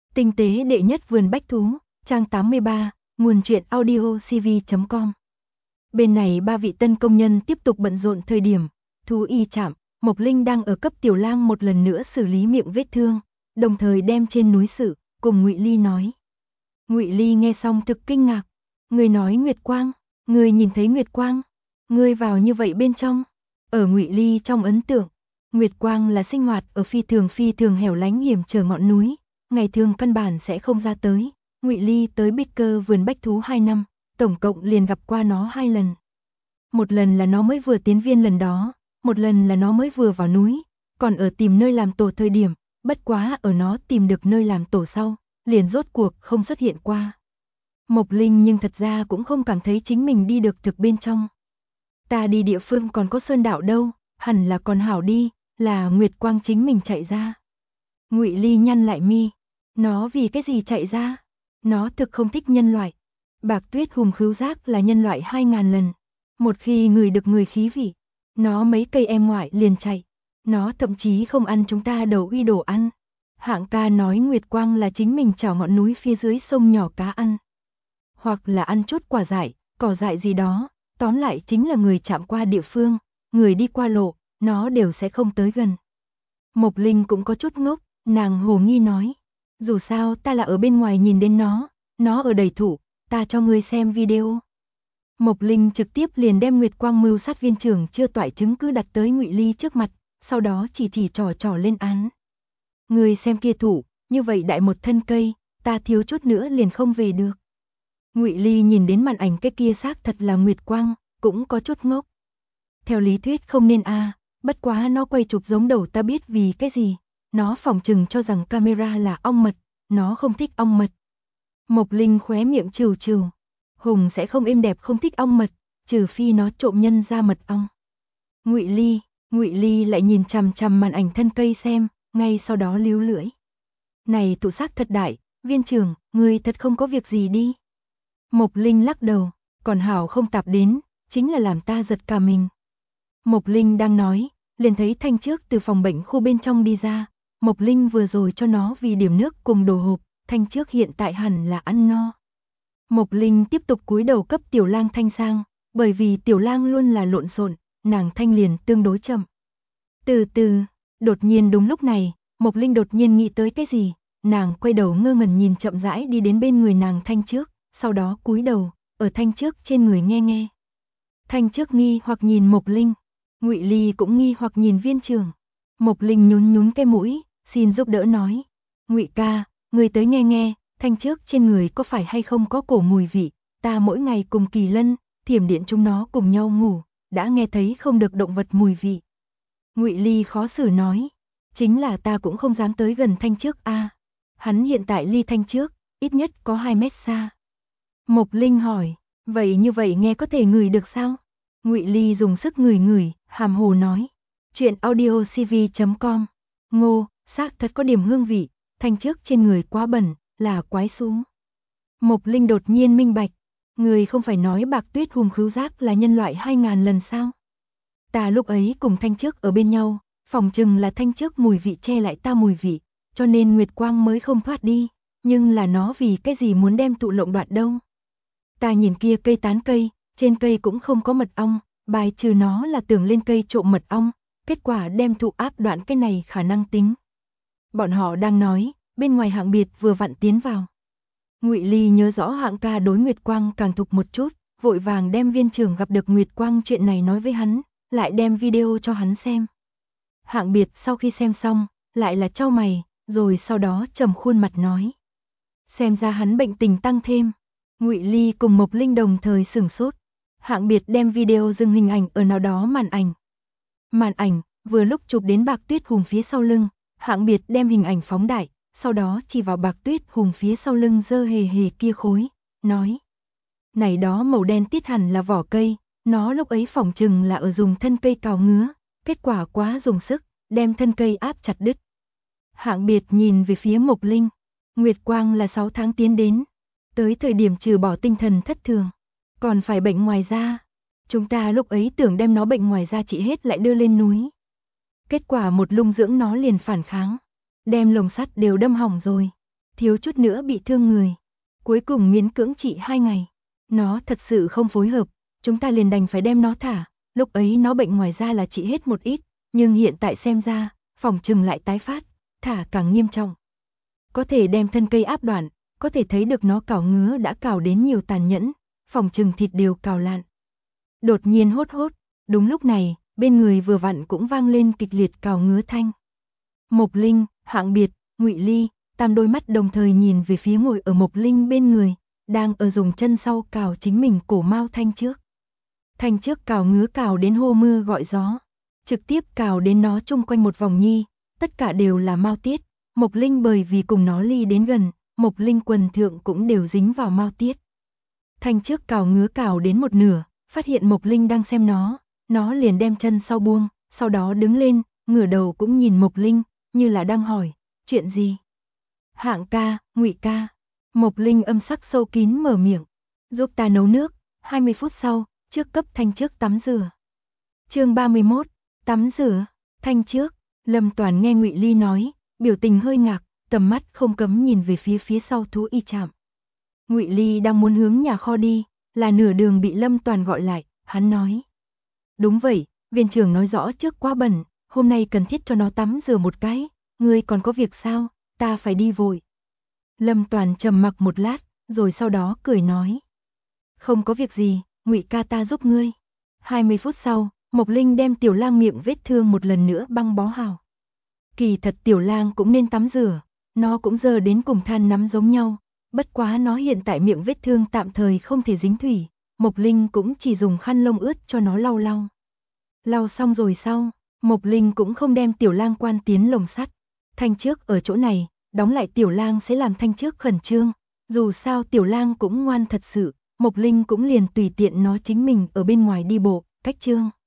Tinh tế đệ nhất vườn bách thú, trang 83, nguồn truyện audio cv.com. Bên này ba vị tân công nhân tiếp tục bận rộn thời điểm, thú y trạm, Mộc Linh đang ở cấp Tiểu Lang một lần nữa xử lý miệng vết thương, đồng thời đem trên núi sự, cùng Ngụy Ly nói. Ngụy Ly nghe xong thực kinh ngạc, người nói Nguyệt Quang, người nhìn thấy Nguyệt Quang, người vào như vậy bên trong. Ở Ngụy Ly trong ấn tượng, Nguyệt Quang là sinh hoạt ở phi thường hẻo lánh hiểm trở ngọn núi, ngày thường căn bản sẽ không ra tới. Ngụy Ly tới Bích Cơ vườn bách thú 2 năm, tổng cộng liền gặp qua nó 2 lần. Một lần là nó mới vừa tiến viên lần đó, một lần là nó mới vừa vào núi, còn ở tìm nơi làm tổ thời điểm, bất quá ở nó tìm được nơi làm tổ sau, liền rốt cuộc không xuất hiện qua. Mộc Linh nhưng thật ra cũng không cảm thấy chính mình đi được thực bên trong. Ta đi địa phương còn có sơn đạo đâu, hẳn là còn hảo đi, là Nguyệt Quang chính mình chạy ra. Ngụy Ly nhăn lại mi, nó vì cái gì chạy ra? Nó thực không thích nhân loại. Bạc Tuyết hùng khứu giác là nhân loại 2000 lần. Một khi ngửi được người khí vị, nó mấy cây em ngoại liền chạy. Nó thậm chí không ăn chúng ta đầu uy đồ ăn. Hạng ca nói Nguyệt Quang là chính mình chảo ngọn núi phía dưới sông nhỏ cá ăn. Hoặc là ăn chút quả dại, cỏ dại gì đó, tóm lại chính là người chạm qua địa phương, người đi qua lộ, nó đều sẽ không tới gần. Mộc Linh cũng có chút ngốc, nàng hồ nghi nói. Dù sao ta là ở bên ngoài nhìn đến nó ở đầy thủ, ta cho ngươi xem video. Mộc Linh trực tiếp liền đem Nguyệt Quang mưu sát viên trưởng chưa toại chứng cứ đặt tới Ngụy Ly trước mặt, sau đó chỉ trò lên án. Ngươi xem kia thủ, như vậy đại một thân cây, ta thiếu chút nữa liền không về được. Ngụy Ly nhìn đến màn ảnh cái kia xác thật là Nguyệt Quang, cũng có chút ngốc. Theo lý thuyết không nên bất quá nó quay chụp giống đầu ta biết vì cái gì. Nó phỏng chừng cho rằng camera là ong mật, nó không thích ong mật. Mộc Linh khóe miệng trừ. Hùng sẽ không êm đẹp không thích ong mật, trừ phi nó trộm nhân ra mật ong. Ngụy Ly lại nhìn chằm chằm màn ảnh thân cây xem, ngay sau đó líu lưỡi. Này tụ xác thật đại, viên trưởng, ngươi thật không có việc gì đi. Mộc Linh lắc đầu, còn hảo không tạp đến, chính là làm ta giật cả mình. Mộc Linh đang nói, liền thấy Thanh Trước từ phòng bệnh khu bên trong đi ra. Mộc Linh vừa rồi cho nó vì điểm nước cùng đồ hộp, Thanh Trước hiện tại hẳn là ăn no. Mộc Linh tiếp tục cúi đầu cấp Tiểu Lang thanh sang, bởi vì Tiểu Lang luôn là lộn xộn, nàng thanh liền tương đối chậm. Từ từ, đột nhiên đúng lúc này, Mộc Linh đột nhiên nghĩ tới cái gì, nàng quay đầu ngơ ngẩn nhìn chậm rãi đi đến bên người nàng Thanh Trước, sau đó cúi đầu, ở Thanh Trước trên người nghe. Thanh Trước nghi hoặc nhìn Mộc Linh, Ngụy Ly cũng nghi hoặc nhìn viên trưởng. Mộc Linh nhún cái mũi, xin giúp đỡ nói. Ngụy ca, người tới nghe, Thanh Trước trên người có phải hay không có cổ mùi vị, ta mỗi ngày cùng Kỳ Lân, Thiểm Điện chúng nó cùng nhau ngủ, đã nghe thấy không được động vật mùi vị. Ngụy Ly khó xử nói, chính là ta cũng không dám tới gần Thanh Trước Hắn hiện tại ly Thanh Trước, ít nhất có 2 mét xa. Mộc Linh hỏi, vậy như vậy nghe có thể ngửi được sao? Ngụy Ly dùng sức ngửi, hàm hồ nói. Chuyện audio cv.com. Ngô, xác thật có điểm hương vị, Thanh Trước trên người quá bẩn, là quái xú. Mộc Linh đột nhiên minh bạch, người không phải nói Bạc Tuyết hùng khứu giác là nhân loại 2000 lần sao? Ta lúc ấy cùng Thanh Trước ở bên nhau, phỏng chừng là Thanh Trước mùi vị che lại ta mùi vị, cho nên Nguyệt Quang mới không thoát đi, nhưng là nó vì cái gì muốn đem tụ lộng đoạn đâu? Ta nhìn kia cây tán cây, trên cây cũng không có mật ong, bài trừ nó là tưởng lên cây trộm mật ong, kết quả đem thụ áp đoạn cái này khả năng tính. Bọn họ đang nói, bên ngoài Hạng Biệt vừa vặn tiến vào. Ngụy Ly nhớ rõ Hạng ca đối Nguyệt Quang càng thục một chút, vội vàng đem viên trưởng gặp được Nguyệt Quang chuyện này nói với hắn, lại đem video cho hắn xem. Hạng Biệt sau khi xem xong, lại là chau mày, rồi sau đó trầm khuôn mặt nói. Xem ra hắn bệnh tình tăng thêm. Ngụy Ly cùng Mộc Linh đồng thời sửng sốt. Hạng Biệt đem video dừng hình ảnh ở nào đó màn ảnh. Màn ảnh vừa lúc chụp đến Bạc Tuyết hùng phía sau lưng, Hạng Biệt đem hình ảnh phóng đại, sau đó chỉ vào Bạc Tuyết hùng phía sau lưng dơ hề kia khối, nói. Này đó màu đen tiết hẳn là vỏ cây, nó lúc ấy phỏng chừng là ở dùng thân cây cào ngứa, kết quả quá dùng sức, đem thân cây áp chặt đứt. Hạng Biệt nhìn về phía Mộc Linh, Nguyệt Quang là 6 tháng tiến đến, tới thời điểm trừ bỏ tinh thần thất thường, còn phải bệnh ngoài da. Chúng ta lúc ấy tưởng đem nó bệnh ngoài da trị hết lại đưa lên núi. Kết quả một lung dưỡng nó liền phản kháng, đem lồng sắt đều đâm hỏng rồi. thiếu chút nữa bị thương người. Cuối cùng miễn cưỡng trị 2 ngày. Nó thật sự không phối hợp, chúng ta liền đành phải đem nó thả. Lúc ấy nó bệnh ngoài ra là trị hết một ít, nhưng hiện tại xem ra, phỏng chừng lại tái phát, thả càng nghiêm trọng. Có thể đem thân cây áp đoạn, có thể thấy được nó cào ngứa đã cào đến nhiều tàn nhẫn, phỏng chừng thịt đều cào lạn. Đột nhiên hốt hốt, đúng lúc này, bên người vừa vặn cũng vang lên kịch liệt cào ngứa thanh. Mộc Linh, Hạng Biệt, Ngụy Ly, tam đôi mắt đồng thời nhìn về phía ngồi ở Mộc Linh bên người, đang ở dùng chân sau cào chính mình cổ mao Thanh Trước. Thanh Trước cào ngứa cào đến hô mưa gọi gió, trực tiếp cào đến nó chung quanh một vòng nhi, tất cả đều là mao tiết. Mộc Linh bởi vì cùng nó ly đến gần, Mộc Linh quần thượng cũng đều dính vào mao tiết. Thanh Trước cào ngứa cào đến một nửa, phát hiện Mộc Linh đang xem nó liền đem chân sau buông, sau đó đứng lên, ngửa đầu cũng nhìn Mộc Linh, như là đang hỏi, chuyện gì? Hạng ca, Ngụy ca. Mộc Linh âm sắc sâu kín mở miệng, giúp ta nấu nước, 20 phút sau, trước cấp Thanh Trước tắm rửa. Chương 31, tắm rửa, Thanh Trước. Lâm Toàn nghe Ngụy Ly nói, biểu tình hơi ngạc, tầm mắt không cấm nhìn về phía sau thú y trạm. Ngụy Ly đang muốn hướng nhà kho đi, là nửa đường bị Lâm Toàn gọi lại, hắn nói. Đúng vậy, viên trưởng nói rõ trước quá bẩn, hôm nay cần thiết cho nó tắm rửa một cái, ngươi còn có việc sao, ta phải đi vội. Lâm Toàn trầm mặc một lát, rồi sau đó cười nói. Không có việc gì, Ngụy ca ta giúp ngươi. 20 phút sau, Mộc Linh đem Tiểu Lang miệng vết thương một lần nữa băng bó hào. Kỳ thật Tiểu Lang cũng nên tắm rửa, nó cũng giờ đến cùng than nắm giống nhau, bất quá nó hiện tại miệng vết thương tạm thời không thể dính thủy, Mộc Linh cũng chỉ dùng khăn lông ướt cho nó lau lau. Lau xong rồi sau, Mộc Linh cũng không đem Tiểu Lang quan tiến lồng sắt. Thanh Trước ở chỗ này, đóng lại Tiểu Lang sẽ làm Thanh Trước khẩn trương, dù sao Tiểu Lang cũng ngoan thật sự, Mộc Linh cũng liền tùy tiện nó chính mình ở bên ngoài đi bộ, cách trương.